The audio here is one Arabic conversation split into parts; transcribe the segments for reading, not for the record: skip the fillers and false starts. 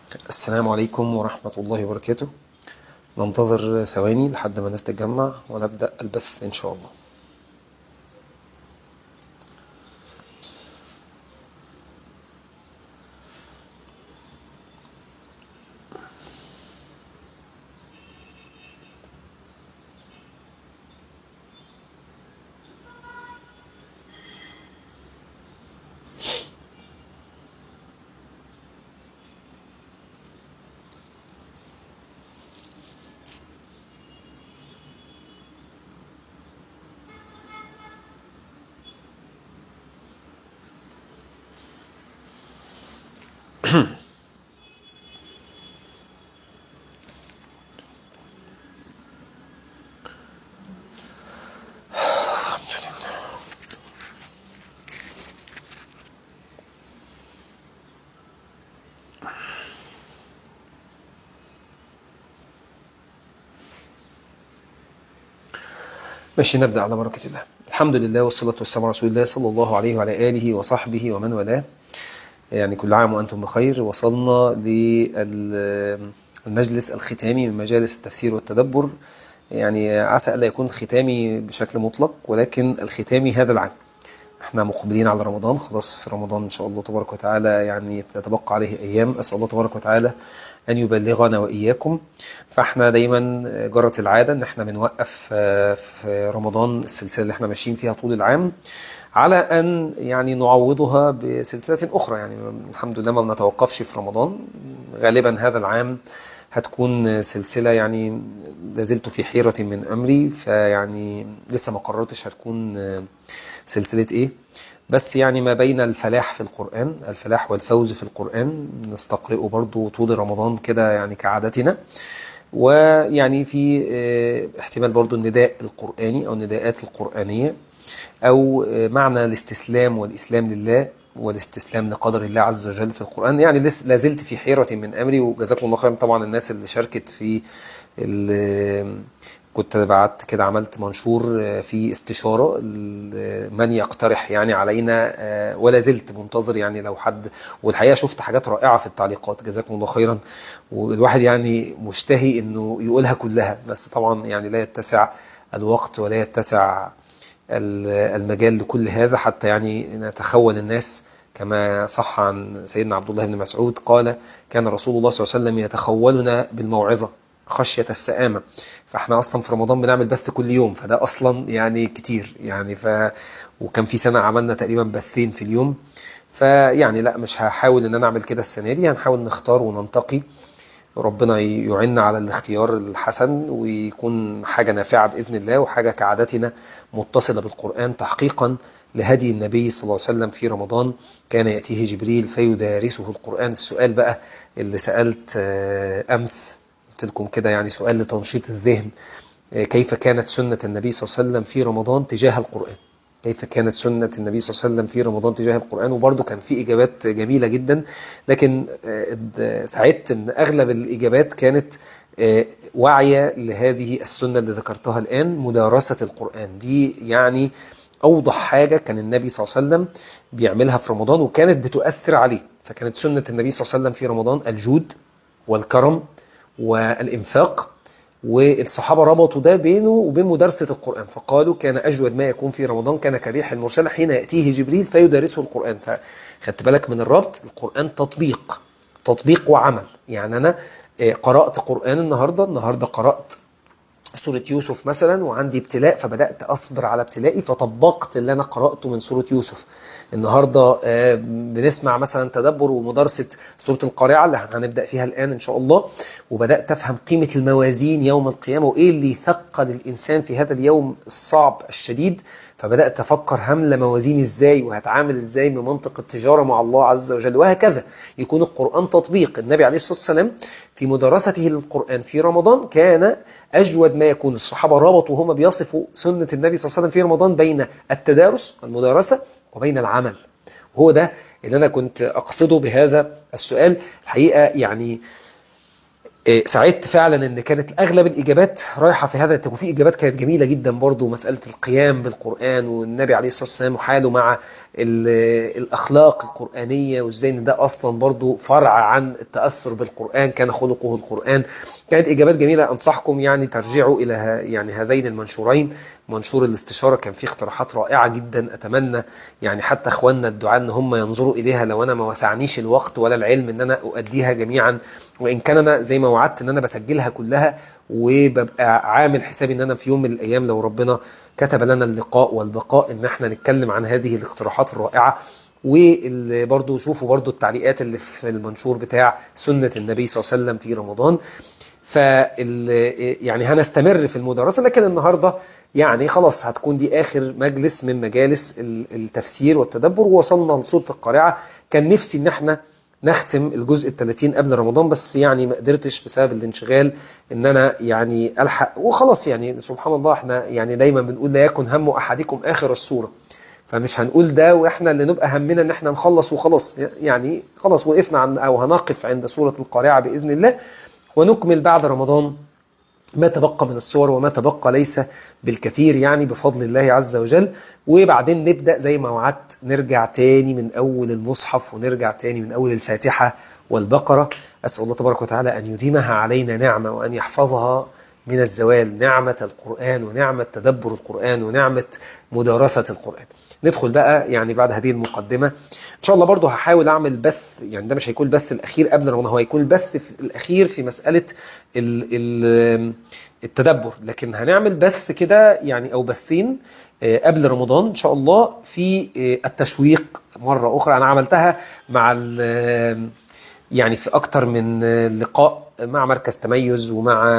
السلام عليكم ورحمة الله وبركاته. ننتظر ثواني لحد ما الناس تتجمع ونبدأ البث إن شاء الله. ماشي، نبدأ على بركة الله. الحمد لله والصلاة والسلام على رسول الله صلى الله عليه وعلى آله وصحبه ومن والاه. يعني كل عام وأنتم بخير. وصلنا للمجلس الختامي من مجالس التفسير والتدبر. يعني عسى ألا يكون ختامي بشكل مطلق، ولكن الختامي هذا العام. احنا مقبلين على رمضان، خلاص رمضان ان شاء الله تبارك وتعالى يعني تتبقى عليه ايام. اسال الله تبارك وتعالى ان يبلغنا واياكم. فاحنا دايما جرت العاده ان احنا بنوقف في رمضان السلسله اللي احنا ماشيين فيها طول العام، على ان يعني نعوضها بسلسله اخرى. يعني الحمد لله ما بنتوقفش في رمضان. غالبا هذا العام هتكون سلسله، يعني لازلت في حيره من امري، فيعني لسه ما قررتش هتكون سلسلة ايه. بس يعني ما بين الفلاح في القرآن، الفلاح والفوز في القرآن، نستقرئه برضو طول رمضان كده يعني كعادتنا. ويعني في احتمال برضو النداء القرآني أو النداءات القرآنية، أو معنى الاستسلام والإسلام لله والاستسلام لقدر الله عز وجل في القرآن. يعني لازلت في حيرة من أمري، وجزاكم الله خيرا طبعا الناس اللي شاركت في كنت بعت كده، عملت منشور في استشارة من يقترح يعني علينا، ولا زلت منتظر يعني لو حد. والحقيقة شفت حاجات رائعة في التعليقات، جزاكم الله خيرا. والواحد يعني مشتهي انه يقولها كلها، بس طبعا يعني لا يتسع الوقت ولا يتسع المجال لكل هذا، حتى يعني نتخول الناس. كما صح عن سيدنا عبد الله بن مسعود قال: كان رسول الله صلى الله عليه وسلم يتخولنا بالموعظة خشية السآمة. فاحنا اصلا في رمضان بنعمل بث كل يوم، فده اصلا يعني كتير يعني. وكان في سنة عملنا تقريبا بثين في اليوم. فيعني لا، مش هحاول ان انا اعمل كده السنة دي. هنحاول نختار وننتقي، ربنا يعيننا على الاختيار الحسن، ويكون حاجة نافعة بإذن الله، وحاجة كعادتنا متصلة بالقرآن تحقيقا لهدي النبي صلى الله عليه وسلم في رمضان. كان يأتيه جبريل فيدارسه القرآن. السؤال بقى اللي سألت أمس، قلت لكم كده يعني سؤال لتنشيط الذهن: كيف كانت سنة النبي صلى الله عليه وسلم في رمضان تجاه القرآن؟ كيف كانت سنة النبي صلى الله عليه وسلم في رمضان تجاه القرآن؟ وبرضه كان في إجابات جميلة جدا، لكن سعدت أن أغلب الإجابات كانت واعية لهذه السنة اللي ذكرتها الآن، مدارسة القرآن. دي يعني أوضح حاجة كان النبي صلى الله عليه وسلم بيعملها في رمضان، وكانت بتؤثر عليه. فكانت سنة النبي صلى الله عليه وسلم في رمضان الجود والكرم والإنفاق. والصحابة ربطوا ده بينه وبين مدارسة القرآن، فقالوا: كان أجود ما يكون في رمضان كان كريح المرسلة حين يأتيه جبريل فيدارسه القرآن. فخدت بالك من الربط؟ القرآن تطبيق، تطبيق وعمل. يعني أنا قرأت قرآن النهاردة قرأت سورة يوسف مثلا، وعندي ابتلاء فبدأت أصبر على ابتلائي فطبقت اللي أنا قرأته من سورة يوسف. النهاردة بنسمع مثلا تدبر ومدارسة سورة القارعة اللي هنبدأ فيها الآن إن شاء الله، وبدأت أفهم قيمة الموازين يوم القيامة، وإيه اللي يثقل الإنسان في هذا اليوم الصعب الشديد. فبدأت أفكر هملة موازين إزاي، وهتعامل إزاي بمنطق التجارة مع الله عز وجل، وهكذا. يكون القرآن تطبيق. النبي عليه الصلاة والسلام في مدارسته للقرآن في رمضان كان أجود ما يكون. الصحابة ربطوا وهم بيصفوا سنة النبي صلى الله عليه وسلم في رمضان بين التدارس والمدارسة وبين العمل. وهو ده اللي أنا كنت أقصده بهذا السؤال. الحقيقة يعني سعدت فعلا ان كانت اغلب الاجابات رايحه في هذا، وفي اجابات كانت جميله جدا برضو، مساله القيام بالقران والنبي عليه الصلاه والسلام وحاله مع الاخلاق القرانيه، وازاي ان ده اصلا برضو فرع عن التاثر بالقران، كان خلقه القران. كانت اجابات جميله. انصحكم يعني ترجعوا الى يعني هذين المنشورين. منشور الاستشاره كان فيه اقتراحات رائعه جدا، اتمنى يعني حتى اخواننا الدعاء ان هم ينظروا اليها، لو انا ما وسعنيش الوقت ولا العلم ان انا اؤديها جميعا، وان كان انا زي ما وعدت ان انا بسجلها كلها، وببقى عامل حسابي ان انا في يوم من الايام لو ربنا كتب لنا اللقاء والبقاء ان احنا نتكلم عن هذه الاقتراحات الرائعه. وبرضه شوفوا برضه التعليقات اللي في المنشور بتاع سنه النبي صلى الله عليه وسلم في رمضان. يعني هنستمر في المدرسه، لكن النهارده يعني خلاص هتكون دي آخر مجلس من مجالس التفسير والتدبر، ووصلنا لسورة القارعة. كان نفسي ان احنا نختم الجزء 30 قبل رمضان، بس يعني ما قدرتش بسبب الانشغال ان انا يعني الحق وخلاص. يعني سبحان الله، احنا يعني دايما بنقول لا يكن هم احدكم اخر السورة، فمش هنقول ده واحنا اللي نبقى همنا ان احنا نخلص وخلاص. يعني خلاص وقفنا عن او هنقف عند سورة القارعة بإذن الله، ونكمل بعد رمضان ما تبقى من الصور، وما تبقى ليس بالكثير يعني بفضل الله عز وجل. وبعدين نبدأ زي ما وعدت نرجع تاني من أول المصحف، ونرجع تاني من أول الفاتحة والبقرة. أسأل الله تبارك وتعالى أن يديمها علينا نعمة، وأن يحفظها من الزوال، نعمة القرآن ونعمة تدبر القرآن ونعمة مدارسة القرآن. ندخل بقى يعني بعد هذه المقدمة إن شاء الله. برضو هحاول أعمل بث، يعني ده مش هيكون البث الأخير قبل رمضان، هو هيكون البث الأخير في مسألة التدبر، لكن هنعمل بث كده يعني أو بثين قبل رمضان إن شاء الله في التشويق مرة أخرى. أنا عملتها مع يعني في أكتر من لقاء مع مركز تميز، ومع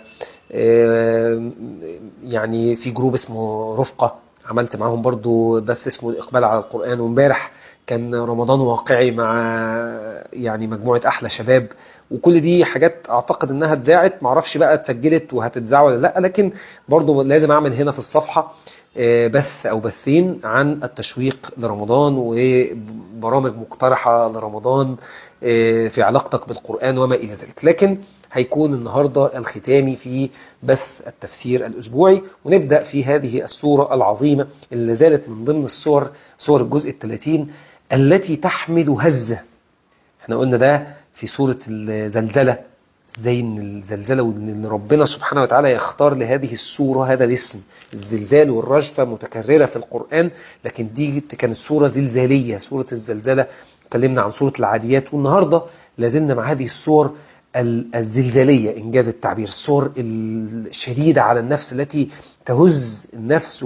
يعني في جروب اسمه رفقة عملت معاهم برضو بث اسمه الإقبال على القرآن، وامبارح كان رمضان واقعي مع يعني مجموعة أحلى شباب. وكل دي حاجات أعتقد أنها اتذاعت، معرفش بقى اتسجلت وهتتذاع ولا لأ، لكن برضو لازم أعمل هنا في الصفحة بث أو بثين عن التشويق لرمضان، وبرامج مقترحة لرمضان في علاقتك بالقرآن وما إلى ذلك. لكن هيكون النهاردة الختامي في بث التفسير الأسبوعي، ونبدأ في هذه السورة العظيمة اللي زالت من ضمن سور الجزء 30 التي تحمل هزة. احنا قلنا ده في سورة الزلزلة، زي ان الزلزلة، وان ربنا سبحانه وتعالى يختار لهذه السورة هذا الاسم. الزلزال والرجفة متكررة في القرآن، لكن دي كانت سورة زلزالية، سورة الزلزلة. اتكلمنا عن سورة العاديات، والنهاردة لازلنا مع هذه السور الزلزالية إنجاز التعبير، السور الشديدة على النفس التي تهز النفس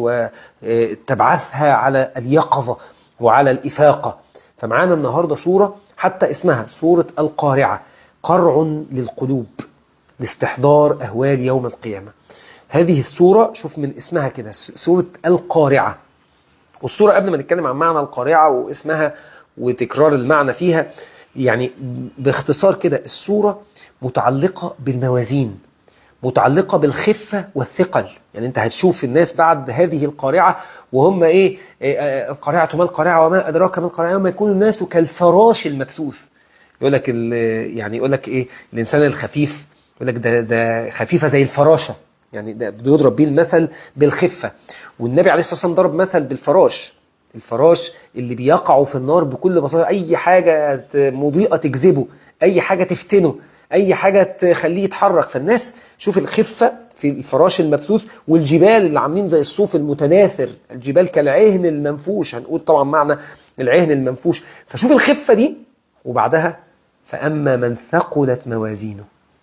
وتبعثها على اليقظة وعلى الإفاقة. فمعانا النهاردة سورة حتى اسمها سورة القارعة، قرع للقلوب لاستحضار أهوال يوم القيامة. هذه السورة شوف من اسمها كده سورة القارعة. والسورة قبل ما نتكلم عن معنى القارعة واسمها وتكرار المعنى فيها، يعني باختصار كده السورة متعلقة بالموازين، متعلقة بالخفة والثقل. يعني انت هتشوف الناس بعد هذه القارعة وهم ايه، القارعة ما القارعة وما أدراك ما القارعة، يوم يكون الناس كالفراش المبثوث. يقول لك يعني يقول لك ايه الإنسان الخفيف، يقول لك ده خفيفة زي الفراشة، يعني ده بيضرب بيه المثل بالخفة. والنبي عليه الصلاة والسلام ضرب مثل بالفراش، الفراش اللي بيقعوا في النار بكل بساطة، أي حاجة مضيئة تجذبه، أي حاجة تفتنه، أي حاجة تخليه يتحرك. فالناس شوف الخفة في الفراش المبثوث، والجبال اللي عاملين زي الصوف المتناثر، الجبال كالعهن المنفوش، هنقول طبعا معنى العهن المنفوش. فشوف الخفة دي، وبعدها فأما من ثقلت موازينه.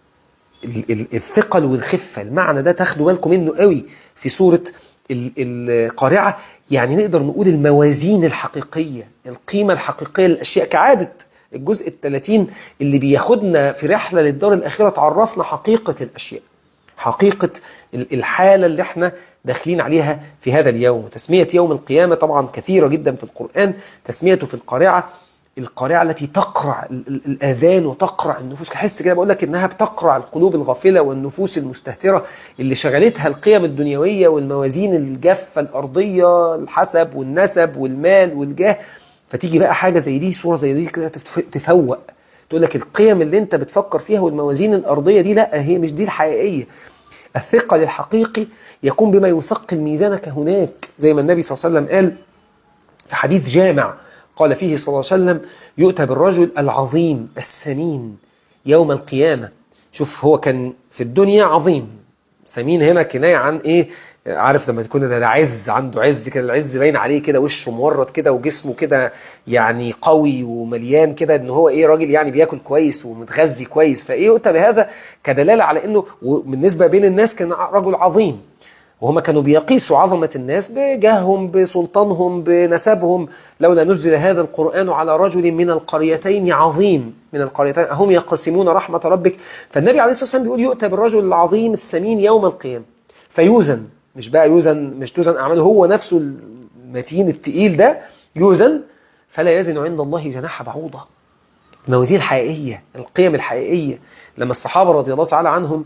الثقل والخفة المعنى ده تاخدوا بالكم منه قوي في سورة القارعة. يعني نقدر نقول الموازين الحقيقية، القيمة الحقيقية للأشياء، كعادة الجزء 30 اللي بياخدنا في رحلة للدار الأخيرة تعرفنا حقيقة الأشياء، حقيقة الحالة اللي احنا داخلين عليها في هذا اليوم. تسمية يوم القيامة طبعا كثيرة جدا في القرآن، تسميته في القارعة، القارعة التي تقرع الآذان وتقرع النفوس. تحس كده بقول لك إنها بتقرع القلوب الغافلة والنفوس المستهترة اللي شغلتها القيم الدنيوية والموازين الجافة الأرضية، الحسب والنسب والمال والجاه. فتيجي بقى حاجة زي دي، صورة زي دي كده تقول لك القيم اللي انت بتفكر فيها والموازين الأرضية دي لا، هي مش دي الحقيقية. الثقل الحقيقي يكون بما يثقل ميزانك هناك، زي ما النبي صلى الله عليه وسلم قال في حديث جامع قال فيه صلى الله عليه وسلم: يؤتى بالرجل العظيم السمين يوم القيامة. شوف، هو كان في الدنيا عظيم، سمين هنا كناية عن ايه؟ عارف لما تكون ده عز، عنده عز كده، العز باين عليه كده، وشه مورد كده وجسمه كده يعني قوي ومليان كده، ان هو ايه، راجل يعني بياكل كويس ومتغذي كويس. فايه يؤتى بهذا كدلالة على انه بالنسبة بين الناس كان رجل عظيم، وهم كانوا بيقيسوا عظمة الناس بجاههم بسلطانهم بنسبهم. لولا نزل هذا القرآن على رجل من القريتين عظيم، من القريتين هم يقسمون رحمة ربك. فالنبي عليه الصلاة والسلام بيقول: يؤتى بالرجل العظيم السمين يوم القيامة فيوزن، مش بقى يوزن، مش توزن أعماله، هو نفسه المتين التقيل ده يوزن، فلا يزن عند الله جناح بعوضة. الموازين الحقيقية، القيم الحقيقية. لما الصحابة رضي الله تعالى عنهم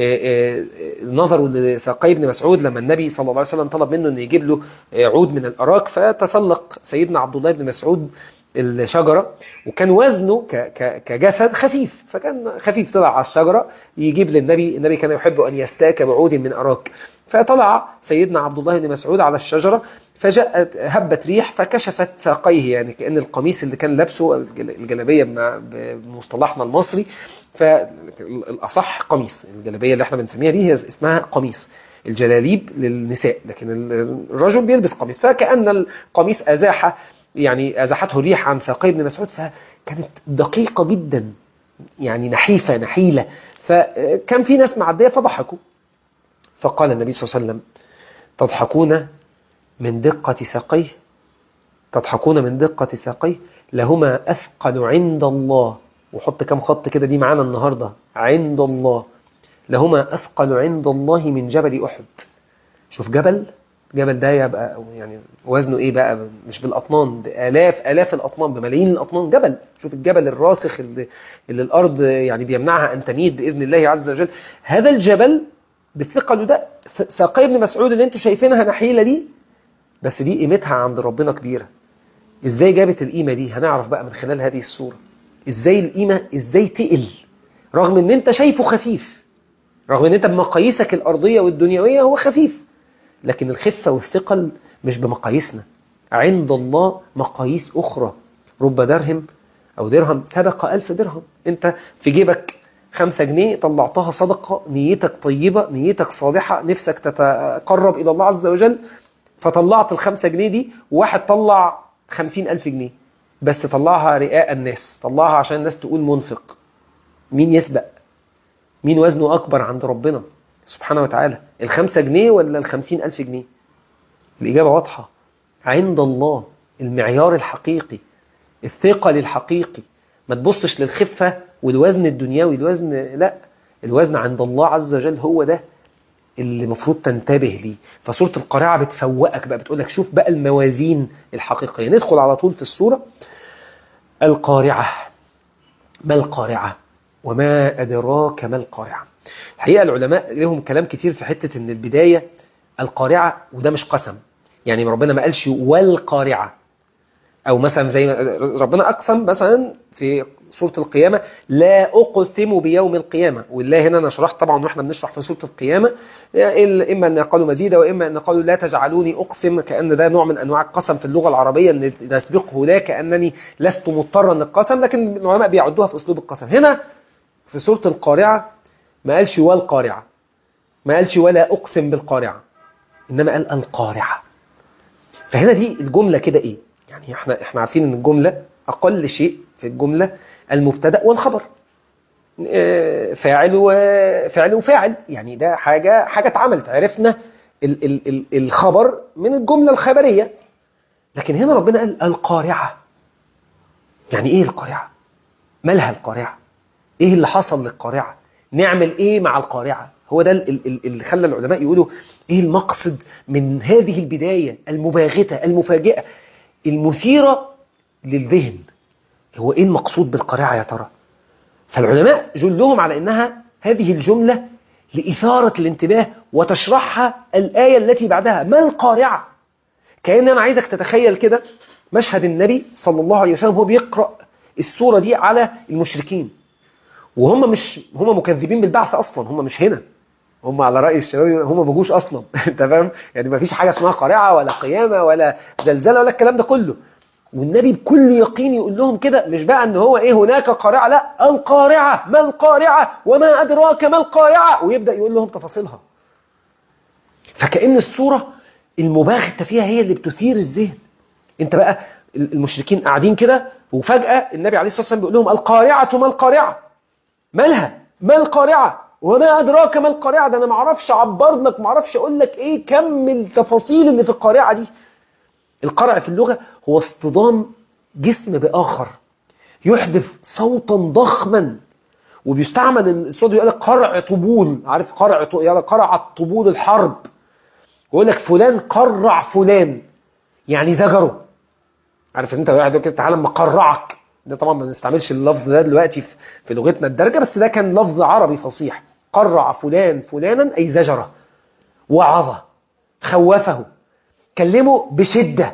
نظروا لساقي بن مسعود، لما النبي صلى الله عليه وسلم طلب منه أن يجيب له عود من الأراك، فتسلق سيدنا عبد الله بن مسعود الشجرة، وكان وزنه كجسد خفيف، فكان خفيف، طلع على الشجرة يجيب للنبي. النبي كان يحب أن يستاك بعود من أراك، فطلع سيدنا عبد الله بن مسعود على الشجرة، فجاءت هبت ريح فكشفت ساقيه، يعني كأن القميص اللي كان لابسه، الجلابية بمصطلحنا المصري، فالأصح قميص، الجلابية اللي احنا بنسميها دي هي اسمها قميص، الجلاليب للنساء، لكن الرجل بيلبس قميص. فكأن القميص يعني أزاحته الريح عن ساقي بن مسعود، فكانت دقيقة جدا، يعني نحيفة نحيلة. فكان في ناس معدية فضحكوا، فقال النبي صلى الله عليه وسلم: تضحكون من دقة ساقيه، تضحكون من دقة ساقيه، لهما أثقل عند الله. وحط كم خط كده دي معانا النهاردة: عند الله، لهما أثقل عند الله من جبل أحد. شوف جبل ده يبقى يعني وزنه ايه بقى؟ مش بالأطنان، بآلاف الأطنان، بملايين الأطنان جبل. شوف الجبل الراسخ اللي الأرض يعني بيمنعها أن تميد بإذن الله عز وجل. هذا الجبل بالثقل ده، ساقي بن مسعود اللي انتوا شايفينها نحيلة دي، بس دي قيمتها عند ربنا كبيرة. ازاي جابت القيمة دي؟ هنعرف بقى من خلال هذه الصورة ازاي القيمة، ازاي تقل رغم ان انت شايفه خفيف، رغم ان انت بمقاييسك الأرضية والدنيوية هو خفيف، لكن الخفة والثقل مش بمقاييسنا، عند الله مقاييس أخرى. رب درهم أو درهم سبق 1000 درهم. انت في جيبك 5 جنيه طلعتها صدقة، نيتك طيبة، نيتك صالحة، نفسك تتقرب إلى الله عز وجل، فطلعت ال5 جنيه دي، وواحد طلع 50,000 جنيه، بس طلعها رئاء الناس، طلعها عشان الناس تقول منفق. مين يسبق؟ مين وزنه أكبر عند ربنا سبحانه وتعالى؟ 5 جنيه ولا 50,000 جنيه؟ الإجابة واضحة: عند الله. المعيار الحقيقي، الثقل الحقيقي. ما تبصش للخفة والوزن الدنيوي، الوزن لا، الوزن عند الله عز وجل هو ده اللي المفروض تنتبه ليه. فسورة القارعة بتفوقك بقى، بتقولك شوف بقى الموازين الحقيقية. ندخل على طول في السورة. القارعة. ما القارعة؟ وما أدراك ما القارعة؟ الحقيقة العلماء لهم كلام كتير في حتة ان البداية القارعة، وده مش قسم، يعني ربنا ما قالش والقارعة، او مثلا زي ربنا اقسم مثلا في سورة القيامة: لا اقسم بيوم القيامة. والله هنا انا شرحت طبعا واحنا بنشرح في سورة القيامة، اما ان قالوا مزيدا واما ان قالوا لا تجعلوني اقسم، كأن ده نوع من انواع القسم في اللغة العربية، ان نسبقه لا، كأنني لست مضطرا للقسم، لكن العلماء بيعدوها في اسلوب القسم. هنا في سورة القارعة ما قالش والقارعة، ما قالش ولا اقسم بالقارعة، انما قال القارعة. فهنا دي الجملة كده ايه؟ يعني احنا عارفين ان الجملة اقل شيء في الجملة المبتدأ والخبر، فاعل وفاعل، يعني ده حاجة اتعملت، عرفنا الخبر من الجملة الخبرية. لكن هنا ربنا قال القارعة. يعني ايه القارعة؟ مالها القارعة؟ ايه اللي حصل للقارعة؟ نعمل ايه مع القارعة؟ هو ده اللي خلى العلماء يقولوا ايه المقصد من هذه البداية المباغتة المفاجئة المثيرة للذهن. هو ايه المقصود بالقارعة يا ترى؟ فالعلماء جلهم على انها هذه الجملة لإثارة الانتباه، وتشرحها الآية التي بعدها: ما القارعة؟ كأن أنا عايزك تتخيل كده مشهد النبي صلى الله عليه وسلم هو بيقرأ السورة دي على المشركين، وهم هم مكذبين بالبعث أصلا، هم مش هنا، هم على رأي الشباب هم ما جوش أصلا. أنت فاهم؟ يعني ما فيش حاجة اسمها قارعة ولا قيامة ولا زلزلة ولا الكلام ده كله. والنبي بكل يقين يقول لهم كده، مش بقى ان هو ايه هناك قارعة، لا، القارعة، ما القارعة وما أدراك ما القارعة، ويبدأ يقول لهم تفاصيلها. فكأن الصورة المباغتة فيها هي اللي بتثير الذهن. انت بقى المشركين قاعدين كده، وفجأة النبي عليه الصلاة والسلام بيقول لهم القارعة ما القارعة، مالها، ما القارعة وما أدراك ما القارعة. ده أنا ما اعرفش أعبر لك، ما اعرفش أقول لك إيه كم التفاصيل اللي في القارعة دي. القرع في اللغة هو اصطدام جسم بآخر يحدث صوتا ضخما، وبيستعمل الصوت يقول لك قرع طبول، عارف قرع يعني قرع طبول الحرب، ويقول لك فلان قرع فلان، يعني زجره. عارف انت واحد يقول كده تعالى اما اقرعك، ده طبعا ما بنستعملش اللفظ ده دلوقتي في لغتنا الدارجه، بس ده كان لفظ عربي فصيح. قرع فلان فلانا اي زجره، وعظه، خوفه، كلمه بشده،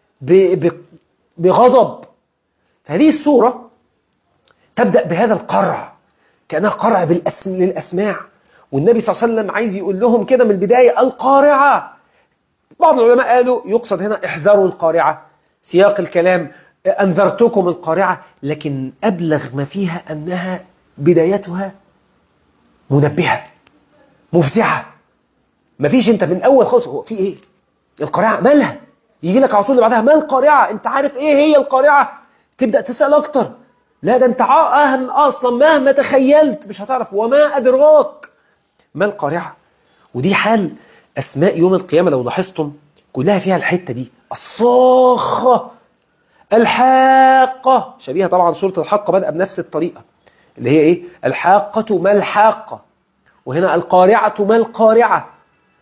بغضب. هذه السورة تبدأ بهذا القرع، كأنها قرع للأسماع، والنبي صلى الله عليه وسلم عايز يقول لهم كده من البداية القارعة. بعض العلماء قالوا يقصد هنا احذروا القارعة، سياق الكلام أنذرتكم القارعة، لكن أبلغ ما فيها أنها بدايتها منبهة مفزعة. مفيش انت من أول خالص هو في إيه القارعة مالها، يجي لك على طول اللي بعدها ما القارعة، انت عارف ايه هي القارعة، تبدأ تسأل اكتر، لا ده انت اصلا مهما تخيلت مش هتعرف، وما ادراك ما القارعة. ودي حال اسماء يوم القيامة لو لاحظتم كلها فيها الحتة دي، الصاخة، الحاقة، شبيهة طبعا سورة الحاقة بدأ بنفس الطريقة اللي هي ايه الحاقة ما الحاقة، وهنا القارعة ما القارعة،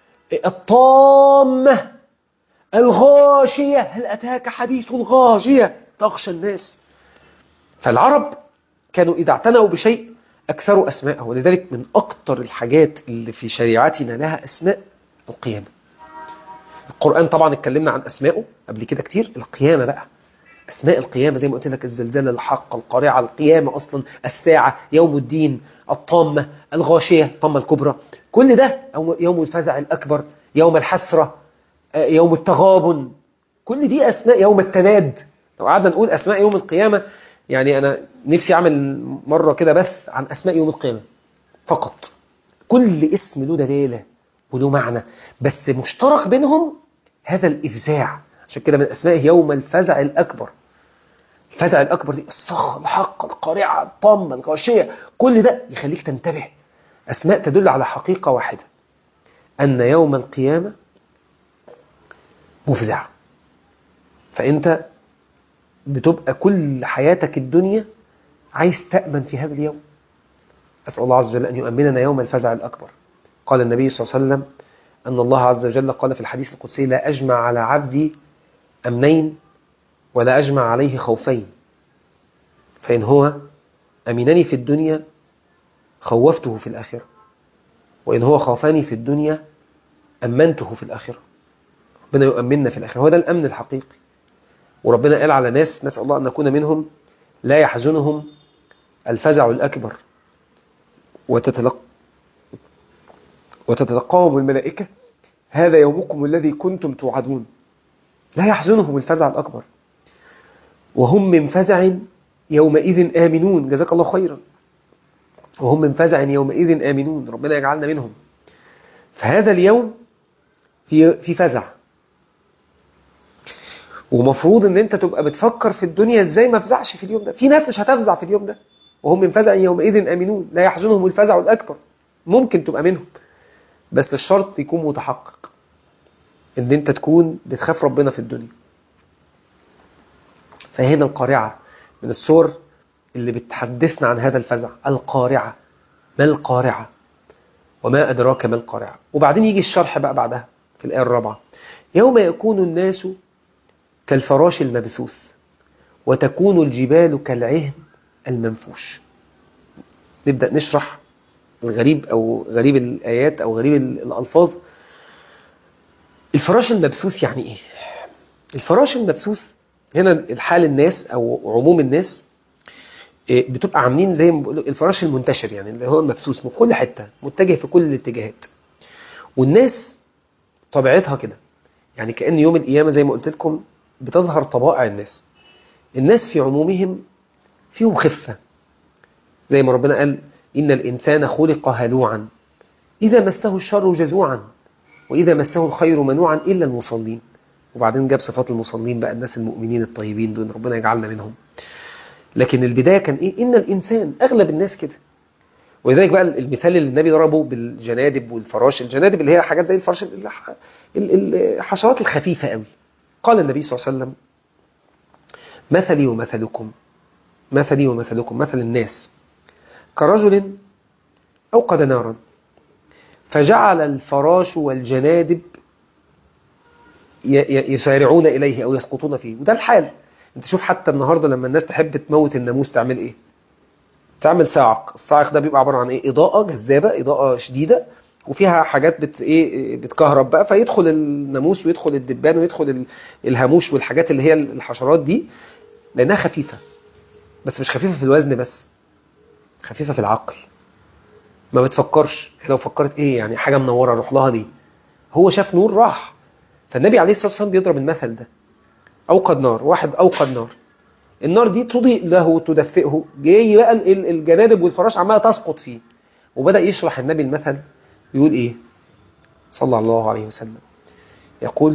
الطامة، الغاشية، هل أتاك حديث الغاشية، تغشى الناس. فالعرب كانوا إذا اعتنوا بشيء أكثروا أسماءه، ولذلك من أكثر الحاجات اللي في شريعتنا لها أسماء القيامة. القرآن طبعا اتكلمنا عن أسمائه قبل كده كتير، القيامة بقى أسماء القيامة زي ما قلت لك الزلزال، الحق، القارعة، القيامة أصلا، الساعة، يوم الدين، الطامة، الغاشية، الطامة الكبرى، كل ده يوم الفزع الأكبر، يوم الحسرة، يوم التغابن، كل دي أسماء، يوم التناد. لو قعدنا نقول أسماء يوم القيامة يعني أنا نفسي أعمل مرة كده بس عن أسماء يوم القيامة فقط، كل اسم له دلالة وله معنى، بس مشترك بينهم هذا الإفزاع. عشان كده من أسمائه يوم الفزع الأكبر. الفزع الأكبر دي الصخر، الحق، القارعة، الطامة، الغاشية، كل ده يخليك تنتبه. أسماء تدل على حقيقة واحدة، أن يوم القيامة مفزع، فأنت بتبقى كل حياتك الدنيا عايز تأمن في هذا اليوم. أسأل الله عز وجل أن يؤمننا يوم الفزع الأكبر. قال النبي صلى الله عليه وسلم أن الله عز وجل قال في الحديث القدسي لا أجمع على عبدي أمنين ولا أجمع عليه خوفين، فإن هو أمنني في الدنيا خوفته في الآخرة، وإن هو خافني في الدنيا أمنته في الآخرة. ربنا يؤمننا في الآخرة، هو ده الأمن الحقيقي. وربنا قال على ناس نسأل الله أن نكون منهم لا يحزنهم الفزع الأكبر وتتلقاهم الملائكة هذا يومكم الذي كنتم توعدون. لا يحزنهم الفزع الأكبر وهم من فزع يومئذ آمنون، جزاك الله خيرا، وهم من فزع يومئذ آمنون، ربنا يجعلنا منهم. فهذا اليوم في فزع، ومفروض ان انت تبقى بتفكر في الدنيا ازاي ما افزعش في اليوم ده. في ناس مش هتفزع في اليوم ده، وهم من فزع يومئذ آمنون لا يحزنهم الفزع الأكبر. ممكن تبقى منهم، بس الشرط يكون متحقق ان انت تكون بتخاف ربنا في الدنيا. فهنا القارعة من السور اللي بتحدثنا عن هذا الفزع، القارعة، ما القارعة وما أدراك ما القارعة. وبعدين يجي الشرح بقى بعدها في الآية الرابعة، يوم يكون الناس كالفراش المبثوث وتكون الجبال كالعهن المنفوش. نبدأ نشرح الغريب أو غريب الآيات أو غريب الألفاظ. الفراش المبثوث يعني إيه؟ الفراش المبثوث هنا الحال الناس أو عموم الناس بتبقى عاملين زي ما بيقولوا الفراش المنتشر، يعني اللي هو المبثوث من كل حتة، متجه في كل الاتجاهات. والناس طبيعتها كده، يعني كأن يوم القيامة زي ما قلت لكم بتظهر طبائع الناس. الناس في عمومهم فيهم خفة، زي ما ربنا قال إن الإنسان خلق هلوعا إذا مسه الشر جزوعا وإذا مسه الخير منوعا إلا المصلين. وبعدين جاب صفات المصلين بقى، الناس المؤمنين الطيبين دول ربنا يجعلنا منهم. لكن البداية كان إيه؟ إن الإنسان أغلب الناس كده. ولذلك بقى المثال اللي النبي ضربه بالجنادب والفراش، الجنادب اللي هي حاجات زي الفراش، الحشرات الخفيفة قوي. قال النبي صلى الله عليه وسلم مثلي ومثلكم مثل الناس كرجل أوقد نارا فجعل الفراش والجنادب يسارعون إليه أو يسقطون فيه. وده الحال. انت شوف حتى النهاردة لما الناس تحب تموت الناموس تعمل ايه؟ تعمل صاعق. الصاعق ده بيبقى عبارة عن ايه؟ إضاءة جذابة، إضاءة شديدة، وفيها حاجات بتكهرب بقى، فيدخل الناموس ويدخل الدبان ويدخل الهاموش والحاجات اللي هي الحشرات دي، لأنها خفيفة. بس مش خفيفة في الوزن بس، خفيفة في العقل. ما بتفكرش. لو فكرت ايه يعني حاجة منورة روح لها دي، هو شاف نور راح. فالنبي عليه الصلاة والسلام بيضرب المثل ده. أوقد نار، واحد أوقد نار، النار دي تضيء له وتدفئه، جاي بقى الجنادب والفراش عمالة تسقط فيه. وبدأ يشرح النبي المثل، يقول ايه صلى الله عليه وسلم؟ يقول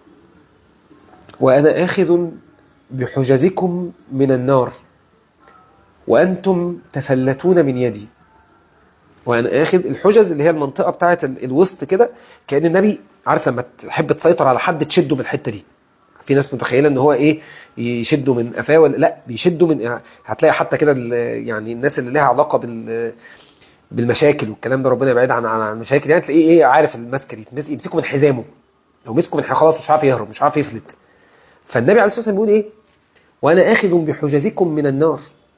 وأنا آخذ بحجزكم من النار وأنتم تفلتون من يدي. وأنا آخذ الحجز اللي هي المنطقة بتاعة الوسط كده، كأن النبي عارف لما تحب تسيطر على حد تشده من الحتة دي. في ناس متخيله ان هو ايه يشده من قفاه، ولا لا، بيشده من، هتلاقي حتى كده يعني الناس اللي لها علاقه بالمشاكل والكلام ده، ربنا يبعد عن المشاكل، يعني تلاقيه ايه عارف المسكه دي، يمسكه من حزامه. لو مسكه من خلاص مش عارف يهرب، مش عارف يفلت. فالنبي عليه الصلاه والسلام بيقول ايه؟ وانا اخذ بحجزكم من النار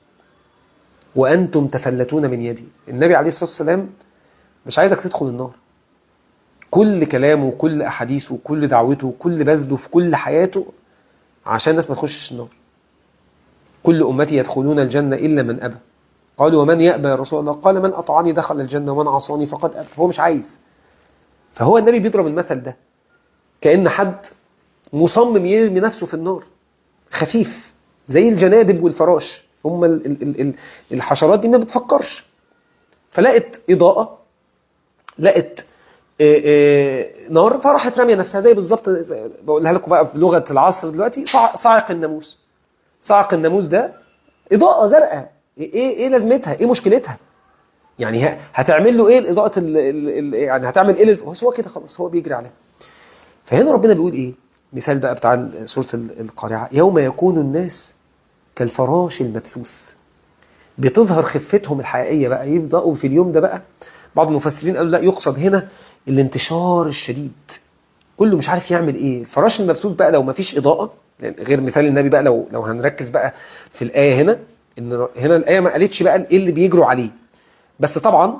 وانتم تفلتون من يدي. النبي عليه الصلاه والسلام مش عايزك تدخل النار. كل كلامه وكل احاديثه وكل دعوته وكل بذله في كل حياته عشان الناس ما تخشش النار. كل أمتي يدخلون الجنة إلا من أبى. قالوا ومن يأبى يا رسول الله؟ قال من أطعني دخل الجنة ومن عصاني فقد أبى. هو مش عايز. فهو النبي بيضرب المثل ده كأن حد مصمم يرمي نفسه في النار، خفيف زي الجنادب والفراش. هم الحشرات دي ما بتفكرش، فلقت إضاءة، لقت نار، فراحت رامية نفسها. زي بالظبط بقولها لكم بقى بلغة العصر دلوقتي، صاعق الناموس. صاعق الناموس ده إضاءة زرقاء، ايه لازمتها؟ ايه مشكلتها؟ يعني هتعمل له ايه الإضاءة يعني هتعمل ايه هو كده خلاص هو بيجري عليها. فهنا ربنا بيقول ايه؟ مثال بقى بتاع سورة القارعة، يوم يكون الناس كالفراش المبثوث. بتظهر خفتهم الحقيقية بقى، يبدأوا في اليوم ده بقى. بعض المفسرين قالوا لا، يقصد هنا الانتشار الشديد، كله مش عارف يعمل ايه. الفراش المبثوث بقى لو ما فيش إضاءة، يعني غير مثال النبي بقى، لو هنركز بقى في الآية هنا، ان هنا الآية ما قالتش بقى ايه اللي بيجروا عليه، بس طبعا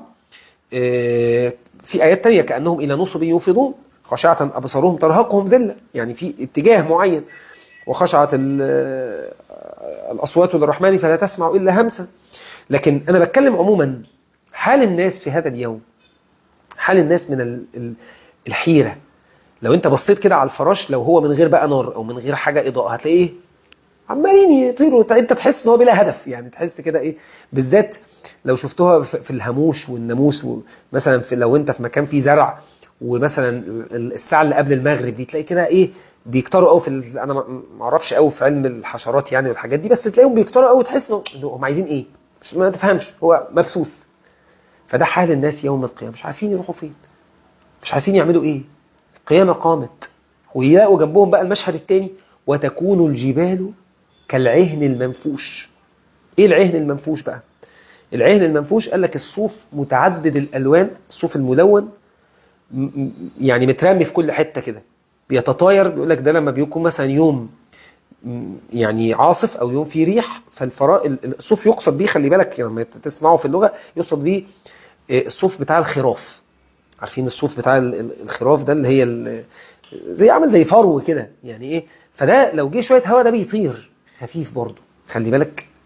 في آيات تانية كأنهم إلى نصب يوفضون خشعة أبصارهم ترهقهم ذلة، يعني في اتجاه معين. وخشعت الأصوات للرحمن فلا تسمع إلا همسا. لكن أنا بتكلم عموما حال الناس في هذا اليوم، حال الناس من الحيرة. لو انت بصيت كده على الفراش، لو هو من غير بقى نار او من غير حاجة إضاءة، هتلاقيه عمالين يطيروا، انت تحس ان هو بلا هدف، يعني تحس كده ايه. بالذات لو شفتوها في الهاموش والناموس، مثلا لو انت في مكان فيه زرع، ومثلا الساعة اللي قبل المغرب دي تلاقي كده ايه بيكتروا قوي انا ما اعرفش قوي في علم الحشرات يعني والحاجات دي، بس تلاقيهم بيكتروا قوي، تحس انهم عايزين ايه، ما تفهمش، هو مبسوط. فده حال الناس يوم القيامة، مش عارفين يروحوا فين، مش عارفين يعملوا ايه. القيامة قامت، ويلاقوا جنبهم بقى المشهد الثاني، وتكون الجبال كالعهن المنفوش. ايه العهن المنفوش بقى؟ العهن المنفوش قال لك الصوف متعدد الالوان، الصوف الملون يعني مترمي في كل حته كده، بيتطاير. بيقول لك ده لما بيكون مثلا يوم يعني عاصف او يوم فيه ريح، الصوف يقصد بيه، خلي بالك لما تسمعوا في اللغه يقصد بيه الصوف بتاع الخراف. عارفين الصوف بتاع الخراف ده اللي هي زي عامل زي فرو كده، يعني ايه. فده لو جه شويه هواء ده بيطير خفيف برضه، خلي بالك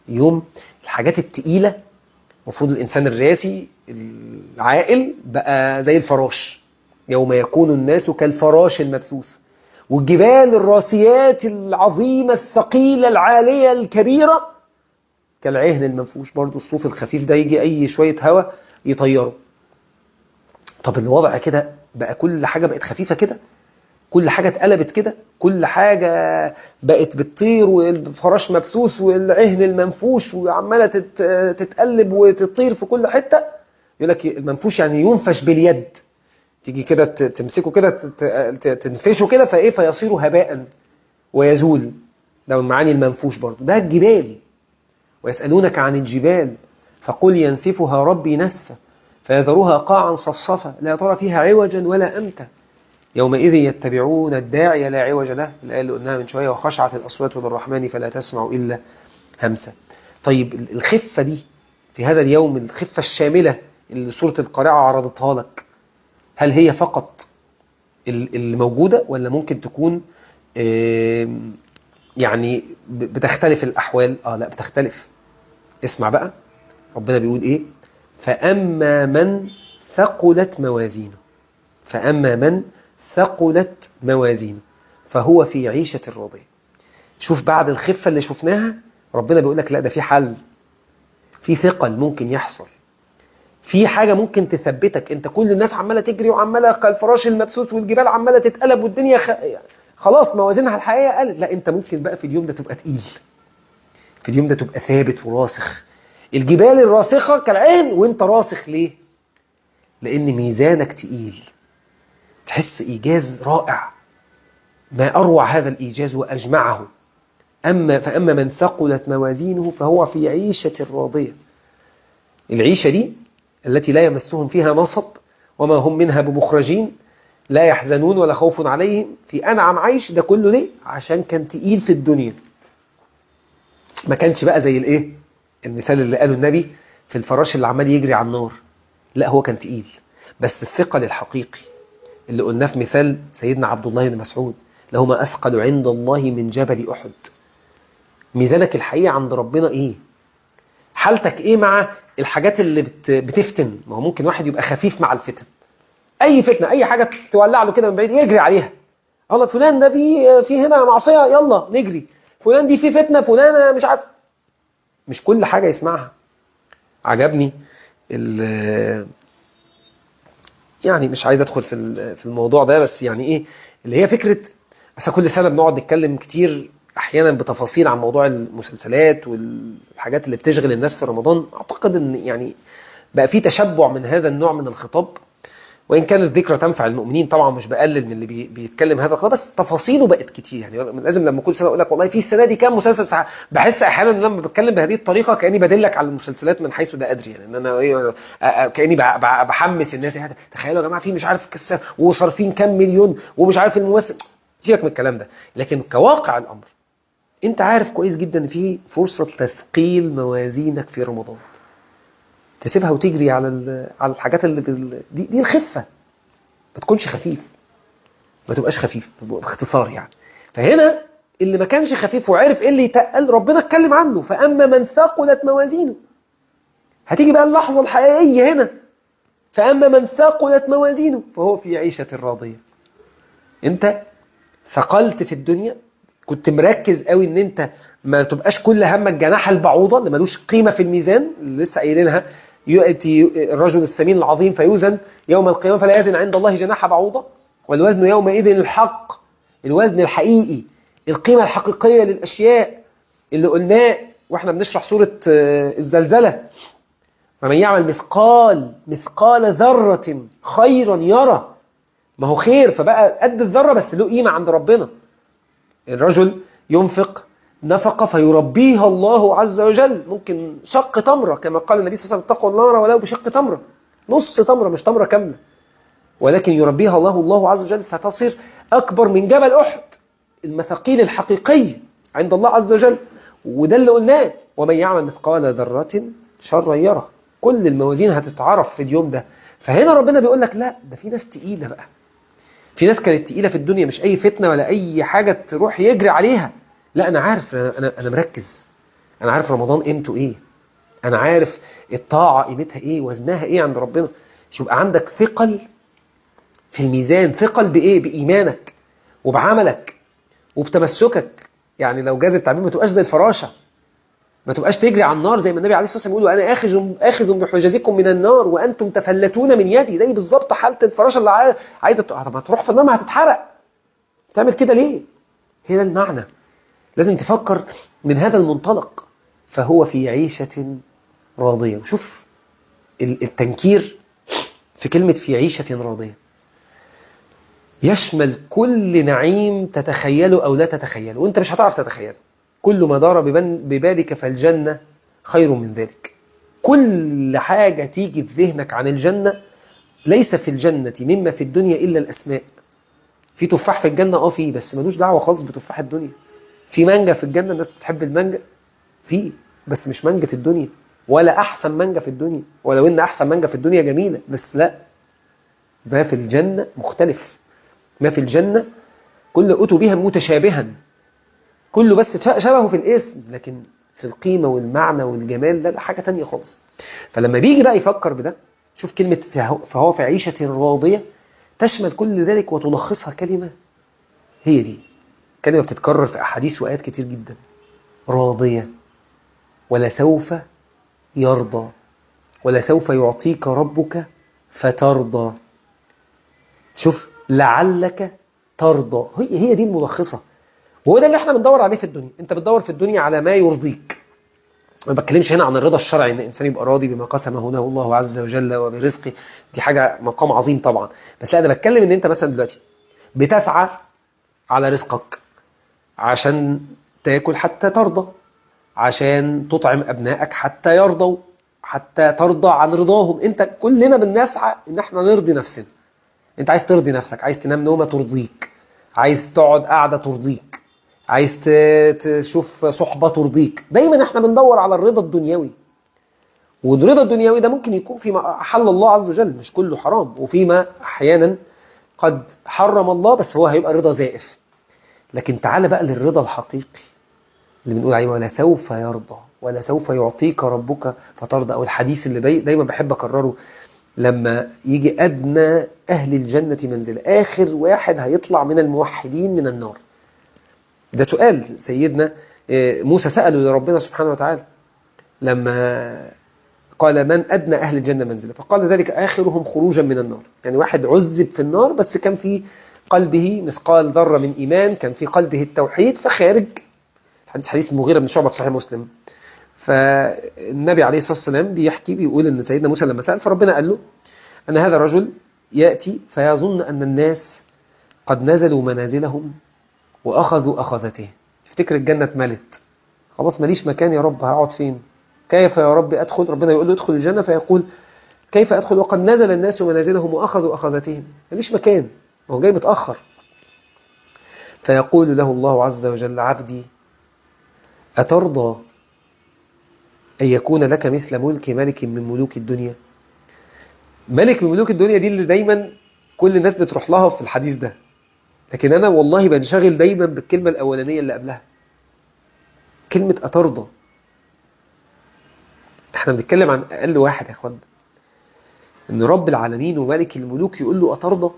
يوم الحاجات التقيلة المفروض الإنسان الراسي العاقل بقى زي الفراش، يوم يكون الناس كالفراش المبثوث، والجبال الراسيات العظيمة الثقيلة العالية الكبيرة كالعهن المنفوش. برضو الصوف الخفيف ده يجي أي شوية هواء يطيره. طب الوضع كده بقى، كل حاجة بقت خفيفة كده، كل حاجة اتقلبت كده، كل حاجة بقت بتطير والفراش مبثوث والعهن المنفوش وعمالة تتقلب وتطير في كل حتة. يقول لك المنفوش يعني ينفش باليد، تيجي كده تمسكه كده تنفشه كده فايه فيصير هباء ويزول. ده من معاني المنفوش برضو. ده الجبال. ويسألونك عن الجبال فقل ينسفها ربي نسفا فيذرها قاعا صفصفا لا ترى فيها عوجا ولا أمتا يومئذ يتبعون الداعي لا عوج له، الآية اللي قلناها من شوية، وخشعت الأصوات للرحمن فلا تسمع إلا همسا. طيب الخفة دي في هذا اليوم، الخفة الشاملة اللي سورة القارعة عرضتها لك، هل هي فقط اللي موجودة ولا ممكن تكون يعني بتختلف الأحوال؟ لا بتختلف. اسمع بقى ربنا بيقول إيه: فأما من ثقلت موازينه، فأما من ثقلت موازينه فهو في عيشة راضية. شوف بعد الخفة اللي شفناها ربنا بيقول لك لا، ده في حل، في ثقل ممكن يحصل، في حاجة ممكن تثبتك. انت كل الناس عمالة تجري وعمالة كالفراش المبثوث والجبال عمالة تتقلب والدنيا خلاص موازينها الحقيقية قلت. لا، انت ممكن بقى في اليوم ده تبقى تقيل، في اليوم ده تبقى ثابت وراسخ. الجبال الراسخة كالعين وانت راسخ. ليه؟ لان ميزانك تقيل. تحس إيجاز رائع، ما أروع هذا الإيجاز وأجمعه. فأما من ثقلت موازينه فهو في عيشة راضية. العيشة دي التي لا يمسهم فيها نصب وما هم منها بمخرجين، لا يحزنون ولا خوف عليهم، في أنعم عيش. ده كله ليه؟ عشان كان تقيل في الدنيا. ما كانش بقى زي الإيه؟ المثال اللي قاله النبي في الفراش اللي عمال يجري على النار. لا، هو كان تقيل، بس الثقل الحقيقي اللي قلناه في مثال سيدنا عبد الله بن مسعود: لهما أثقل عند الله من جبل أحد. ميزانك الحقيقة عند ربنا إيه؟ حالتك إيه مع الحاجات اللي بتفتن؟ ما هو ممكن واحد يبقى خفيف مع الفتن، أي فتنة أي حاجة تولع له كده من بعيد يجري عليها. الله، فلان ده في هنا معصية، يلا نجري. فلان دي في فتنة، فلان مش عارف. مش كل حاجة يسمعها. عجبني يعني مش عايز أدخل في الموضوع ده، بس يعني إيه اللي هي فكرة. بس كل سنة بنقعد نتكلم كتير أحيانا بتفاصيل عن موضوع المسلسلات والحاجات اللي بتشغل الناس في رمضان. أعتقد أن يعني بقى في تشبع من هذا النوع من الخطاب، وإن كان الذكرى تنفع المؤمنين طبعا، مش بقلل من اللي بيتكلم هذا الخطاب، بس تفاصيله بقت كتير. يعني لازم لما كل سنة أقول لك والله في السنة دي كام مسلسل ساعة، بحس أحيانا أن لما بتكلم بهذه الطريقة كأني بدلك على المسلسلات من حيث ده أدري. يعني أن أنا كأني بحمس الناس. يعني تخيلوا يا جماعة في مش عارف وصارفين كام مليون ومش عارف الممثل. سيبك من الكلام ده، لكن كواقع الأمر انت عارف كويس جدا ان في فرصة تثقيل موازينك في رمضان. تسيبها وتجري على الحاجات اللي دي الخفة. ما تكونش خفيف، ما تبقاش خفيف باختصار يعني. فهنا اللي ما كانش خفيف وعرف ايه اللي يتقل ربنا اتكلم عنه: فأما من ثقلت موازينه. هتيجي بقى اللحظة الحقيقية هنا: فأما من ثقلت موازينه فهو في عيشة راضية. انت ثقلت في الدنيا، كنت مركز قوي ان انت ما تبقاش كل همك جناح البعوضة اللي ملوش قيمة في الميزان، اللي لسه قايلينها: يؤتي الرجل السمين العظيم فيوزن يوم القيامة فلا يزن عند الله جناح بعوضة والوزن يومئذ الحق. الوزن الحقيقي، القيمة الحقيقية للأشياء اللي قلناه واحنا بنشرح سورة الزلزلة: فمن يعمل مثقال ذرة خيرا يرى. ما هو خير، فبقى قد الذرة بس له قيمة عند ربنا. الرجل ينفق نفقة فيربيها الله عز وجل، ممكن شق تمرة كما قال النبي صلى الله عليه وسلم: اتقوا النار ولو بشق تمرة، نص تمرة مش تمرة كاملة، ولكن يربيها الله عز وجل فتصير أكبر من جبل أحد. المثاقيل الحقيقية عند الله عز وجل. وده اللي قلناه: ومن يعمل مثقال ذرة شرا يره. كل الموازين هتتعرف في اليوم ده. فهنا ربنا بيقول لك لا، ده في ناس تقيلة بقى. في ناس كانت تقيلة في الدنيا، مش أي فتنة ولا أي حاجة تروح يجري عليها. لا، أنا عارف، أنا مركز، أنا عارف رمضان قيمته إيه، أنا عارف الطاعة قيمتها إيه، وزنها إيه عند ربنا. يبقى عندك ثقل في الميزان. ثقل بإيه؟ بإيمانك وبعملك وبتمسكك. يعني لو جاز التعبير ما تبقاش زي الفراشة، ما تبقاش تجري على النار زي ما النبي عليه الصلاة والسلام يقول أنا آخذ بحجزكم من النار وأنتم تفلتون من يدي. زي بالظبط حالة الفراشة اللي عايزة طب هتروح في النار ما هتتحرق، تعمل كده ليه؟ هي ده المعنى. لازم تفكر من هذا المنطلق. فهو في عيشة راضية. وشوف التنكير في كلمة في عيشة راضية يشمل كل نعيم تتخيله أو لا تتخيله، وانت مش هتعرف تتخيله. كل ما دار ببالك فالجنة خير من ذلك. كل حاجة تيجي في ذهنك عن الجنة ليس في الجنة مما في الدنيا إلا الأسماء. في تفاح في الجنة فيه، بس ملوش دعوة خالص بتفاح الدنيا. في مانجا في الجنة، الناس بتحب المانجا فيه، بس مش مانجا الدنيا ولا أحسن مانجا في الدنيا، ولو إن أحسن مانجا في الدنيا جميلة، بس لا، ما في الجنة مختلف. ما في الجنة كل أتوا بها متشابها، كله بس شبهه في الاسم، لكن في القيمة والمعنى والجمال ده حاجة تانية خالص. فلما بيجي بقى يفكر بده، شوف كلمة فهو في عيشة راضية تشمل كل ذلك وتلخصها كلمة، هي دي كلمة بتتكرر في أحاديث وآيات كتير جدا: راضية، ولسوف يرضى، ولسوف يعطيك ربك فترضى. شوف لعلك ترضى، هي دي الملخصة. وهو ده اللي احنا بندور عليه في الدنيا. انت بتدور في الدنيا على ما يرضيك. ما بتكلمش هنا عن الرضا الشرعي ان الانسان يبقى راضي بما قسمه له الله عز وجل وبرزقه، دي حاجة مقام عظيم طبعا، بس لا، انا بتكلم ان انت مثلا دلوقتي بتسعى على رزقك عشان تاكل حتى ترضى، عشان تطعم ابنائك حتى يرضوا، حتى ترضى عن رضاهم. انت كلنا بنسعى ان احنا نرضي نفسنا. انت عايز ترضي نفسك، عايز تنام نومة ترضيك، عايز تقعد قعدة ترضيك، عايز تشوف صحبة ترضيك. دايما احنا بندور على الرضا الدنيوي، والرضا الدنيوي ده ممكن يكون فيما أحل الله عز وجل، مش كله حرام، وفيما أحيانا قد حرم الله، بس هو هيبقى رضا زائف. لكن تعال بقى للرضا الحقيقي اللي بنقول عليه: ولا سوف يرضى، ولا سوف يعطيك ربك فترضى. أو الحديث اللي دايما بحب أكرره لما يجي أدنى أهل الجنة منزل، آخر واحد هيطلع من الموحدين من النار. ده سؤال سيدنا موسى سأله لربنا سبحانه وتعالى لما قال: من أدنى أهل الجنة منزلة؟ فقال: ذلك آخرهم خروجا من النار. يعني واحد عذب في النار بس كان في قلبه مثقال ذرة من إيمان، كان في قلبه التوحيد، فخارج. حديث المغيرة بن شعبة صحيح مسلم. فالنبي عليه الصلاة والسلام بيحكي بيقول إن سيدنا موسى لما سأل، فربنا قال له أن هذا الرجل يأتي فيظن أن الناس قد نزلوا منازلهم وأخذوا أخذته، يفتكر الجنة اتملت، خلاص ماليش مكان يا رب، هقعد فين؟ كيف يا رب أدخل؟ ربنا يقول له: ادخل الجنة. فيقول: كيف أدخل وقد نزل الناس منازلهم وأخذوا أخذتهم؟ ماليش مكان، هو جاي متأخر. فيقول له الله عز وجل: عبدي أترضى أن يكون لك مثل ملك ملك من ملوك الدنيا؟ ملك من ملوك الدنيا دي اللي دايما كل الناس بتروح لها في الحديث ده، لكن أنا والله بنشغل دايما بالكلمة الأولانية اللي قبلها، كلمة أترضى. احنا بنتكلم عن أقل واحد يا أخوان، إن رب العالمين وملك الملوك يقول له أترضى.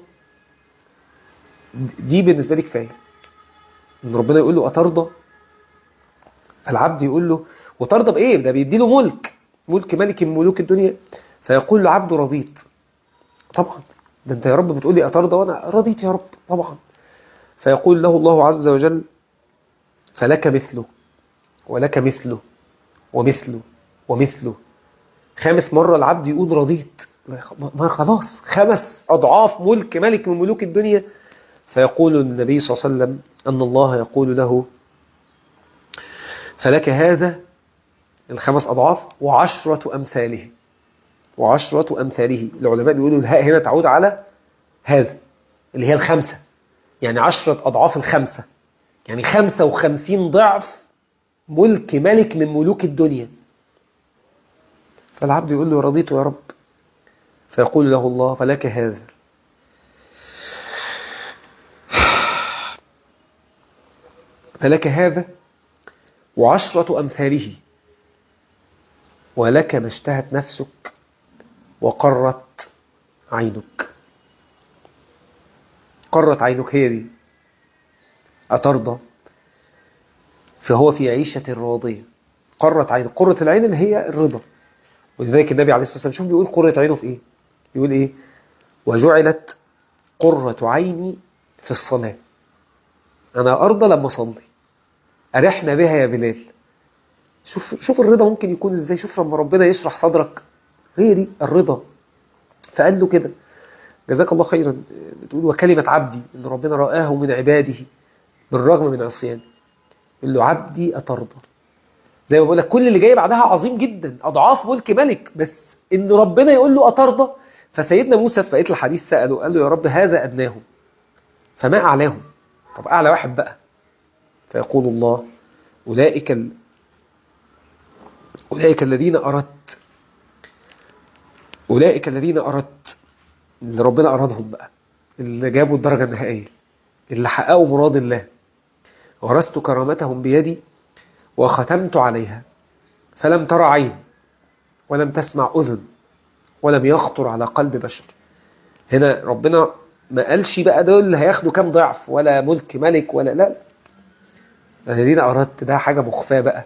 دي بالنسبة لي كفاية، إن ربنا يقول له أترضى، فالعبد يقول له: وترضى بإيه؟ ده بيدي له ملك ملك من ملوك الدنيا. فيقول له عبد: رضيت. طبعا، ده أنت يا رب بتقول لي أترضى وأنا رضيت يا رب طبعا. فيقول له الله عز وجل: فلك مثله، ولك مثله، ومثله، ومثله. خامس مرة العبد يقول رضيت، ما خلاص 5 أضعاف ملك ملك من ملوك الدنيا. فيقول النبي صلى الله عليه وسلم أن الله يقول له: فلك هذا 5 أضعاف و10 أمثاله. و10 أمثاله، العلماء بيقولوا الهاء هنا تعود على هذا اللي هي 5، يعني 10 أضعاف 5، يعني 55 ضعف ملك ملك من ملوك الدنيا. فالعبد يقول له: رضيت يا رب. فيقول له الله: فلك هذا، فلك هذا و10 أمثاله. ولك ما اشتهت نفسك وقرت عينك. قرت عينك هي دي، أترضى؟ فهو في عيشة راضية. قرت عينك، قرة العين اللي هي الرضا. ولذلك النبي عليه الصلاة والسلام شوف بيقول قرة عينه في إيه؟ يقول إيه؟ وجعلت قرة عيني في الصلاة. أنا أرضى لما أصلي. أرحنا بها يا بلال. شوف الرضا ممكن يكون إزاي. شوف لما ربنا يشرح صدرك، هي دي الرضا. فقال له كده جزاك الله خيرا، بتقول وكلمة عبدي، إن ربنا رآه من عباده بالرغم من عصيانه. يقول له عبدي أترضى. زي ما بقول لك كل اللي جاي بعدها عظيم جدا، أضعاف ملك ملك، بس إن ربنا يقول له أترضى. فسيدنا موسى في بقية الحديث سأله، قال له يا رب هذا أدناهم فما أعلاهم. طب أعلى واحد بقى. فيقول الله أولئك الذين أردت، أولئك الذين أردت، اللي ربنا أرادهم بقى، اللي جابوا الدرجة النهائية، اللي حققوا مراد الله. غرست كرامتهم بيدي وختمت عليها فلم ترى عين ولم تسمع أذن ولم يخطر على قلب بشر. هنا ربنا ما قالش بقى دول اللي هياخدوا كام ضعف ولا ملك ملك ولا لا. الذين أردت ده حاجة مخفاة بقى.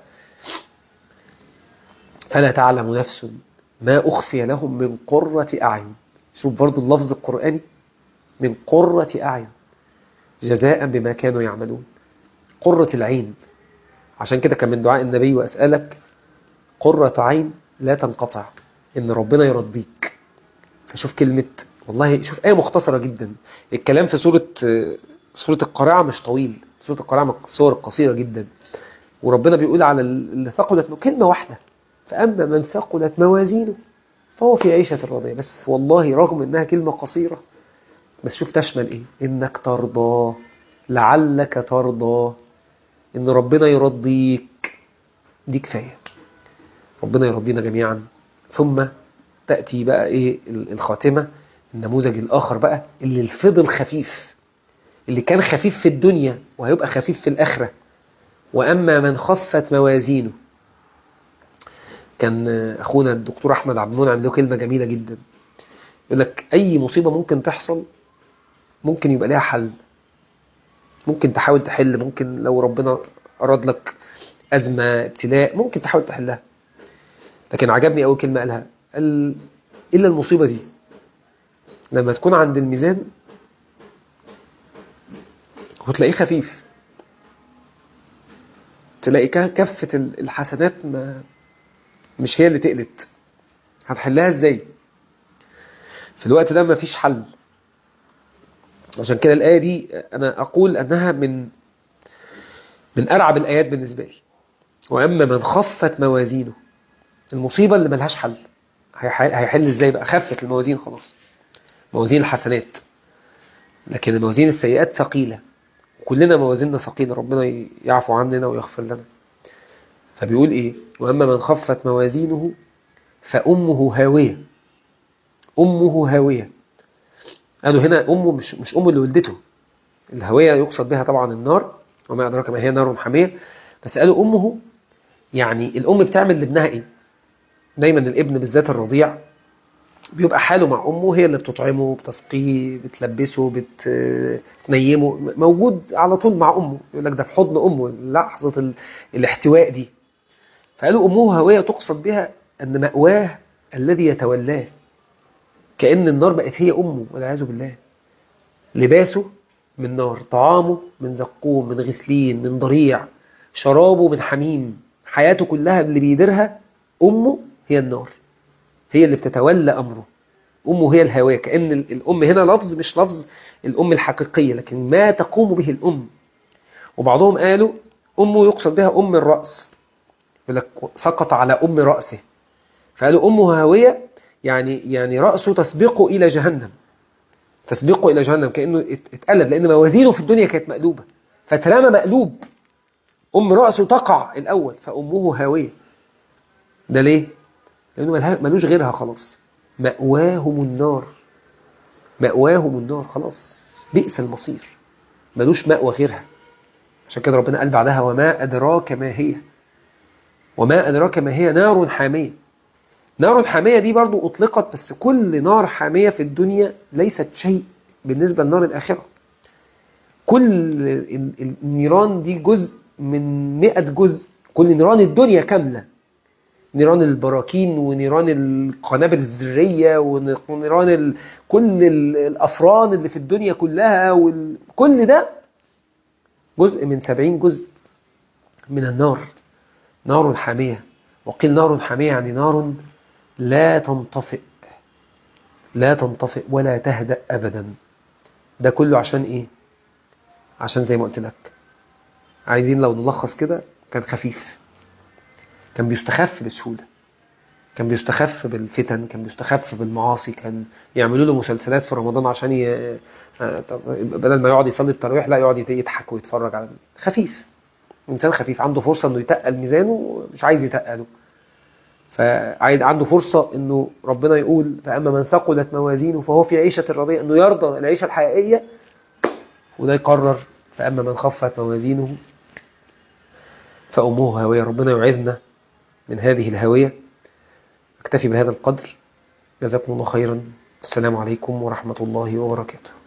فلا تعلم نفس ما أخفي لهم من قرة أعين. شوف برضو اللفظ القرآني، من قرة أعين جزاء بما كانوا يعملون. قرة العين. عشان كده كان من دعاء النبي وأسألك قرة عين لا تنقطع، إن ربنا يرضيك. فشوف كلمة، والله شوف آية مختصرة جدا. الكلام في سورة القارعة مش طويل، سورة القارعة من السور قصيرة جدا، وربنا بيقول على اللي ثقلت كلمة واحدة، فأما من ثقلت موازينه فهو في عيشة راضية. بس والله رغم إنها كلمة قصيرة، بس شوف تشمل إيه؟ إنك ترضى، لعلك ترضى، إن ربنا يرضيك. دي كفاية. ربنا يرضينا جميعا. ثم تأتي بقى إيه الخاتمة، النموذج الآخر بقى اللي الفضل خفيف، اللي كان خفيف في الدنيا وهيبقى خفيف في الآخرة. وأما من خفت موازينه. كان أخونا الدكتور أحمد عبد المنعم له كلمة جميلة جدا، يقول لك أي مصيبة ممكن تحصل ممكن يبقى لها حل، ممكن تحاول تحل، ممكن لو ربنا أراد لك أزمة ابتلاء ممكن تحاول تحلها. لكن عجبني أول كلمة قالها، قال إلا المصيبة دي لما تكون عند الميزان وتلاقيه خفيف، تلاقي كفة الحسنات مش هي اللي تقلت، هتحلها ازاي؟ في الوقت ده مفيش حل. عشان كده الآية دي أنا أقول أنها من أرعب الآيات بالنسبة لي. وأما من خفت موازينه، المصيبة اللي ملهاش حل، هيحل ازاي بقى؟ خفت الموازين خلاص، موازين الحسنات، لكن الموازين السيئات ثقيلة، كلنا موازيننا ثقيلة، ربنا يعفو عننا ويغفر لنا. فبيقول إيه؟ وأما من خفت موازينه فأمه هاوية. أمه هاوية. قالوا هنا أمه مش أمه اللي ولدته، الهاوية يقصد بها طبعا النار، وما أدراك ما هي نار حامية. بس قالوا أمه يعني الأم بتعمل لابنها إيه؟ دايما الابن بالذات الرضيع بيبقى حاله مع أمه، هي اللي بتطعمه، بتسقيه، بتلبسه، بتنيمه، موجود على طول مع أمه. يقول لك ده في حضن أمه لحظة الاحتواء دي. فقالوا أمه هاوية تقصد بها أن مأواه الذي يتولاه، كأن النار بقت هي أمه والعياذ بالله. لباسه من نار، طعامه من زقوم، من غسلين، من ضريع، شرابه من حميم، حياته كلها اللي بيديرها أمه هي النار، هي اللي بتتولى أمره. أمه هي الهاوية. كأن الأم هنا لفظ مش لفظ الأم الحقيقية، لكن ما تقوم به الأم. وبعضهم قالوا أمه يقصد بها أم الرأس، يقول لك سقط على أم رأسه، فقالوا أمه هاوية يعني رأسه تسبقه إلى جهنم، تسبقه إلى جهنم، كأنه اتقلب، لأن موازينه في الدنيا كانت مقلوبة، فترامى مقلوب، أم رأسه تقع الأول، فأمه هاوية. ده ليه؟ لأنه ملوش غيرها خلاص. مأواهم النار، مأواهم النار خلاص، بئس المصير، ملوش مأوى غيرها. عشان كده ربنا قال بعدها وما أدراك ما هي، وما أدراك ما هي نار حامية. نار حامية دي برضو أطلقت، بس كل نار حامية في الدنيا ليست شيء بالنسبة لنار الآخرة. كل النيران دي جزء من 100 جزء، كل نيران الدنيا كاملة، نيران البراكين ونيران القنابل الذرية ونيران كل الأفران اللي في الدنيا كلها، كل ده جزء من 70 جزء من النار. نار حامية، وقيل نار حامية يعني نار لا تنطفئ، لا تنطفئ ولا تهدأ أبدا. ده كله عشان إيه؟ عشان زي ما قلت لك، عايزين لو نلخص كده، كان خفيف، كان بيستخف بسهولة، كان بيستخف بالفتن، كان بيستخف بالمعاصي، كان يعملوا له مسلسلات في رمضان عشان بدل ما يقعد يصلي التراويح لا يقعد يضحك ويتفرج على خفيف. إنسان خفيف عنده فرصة إنه يتقل ميزانه، مش عايز يتقله، فعايز عنده فرصة إنه ربنا يقول فأما من ثقلت موازينه فهو في عيشة راضية، إنه يرضى العيشة الحقيقية، وده يقرر فأما من خفت موازينه فأمه هاوية. ربنا يعيذنا من هذه الهاوية. أكتفي بهذا القدر، جزاكم الله خيرا. السلام عليكم ورحمة الله وبركاته.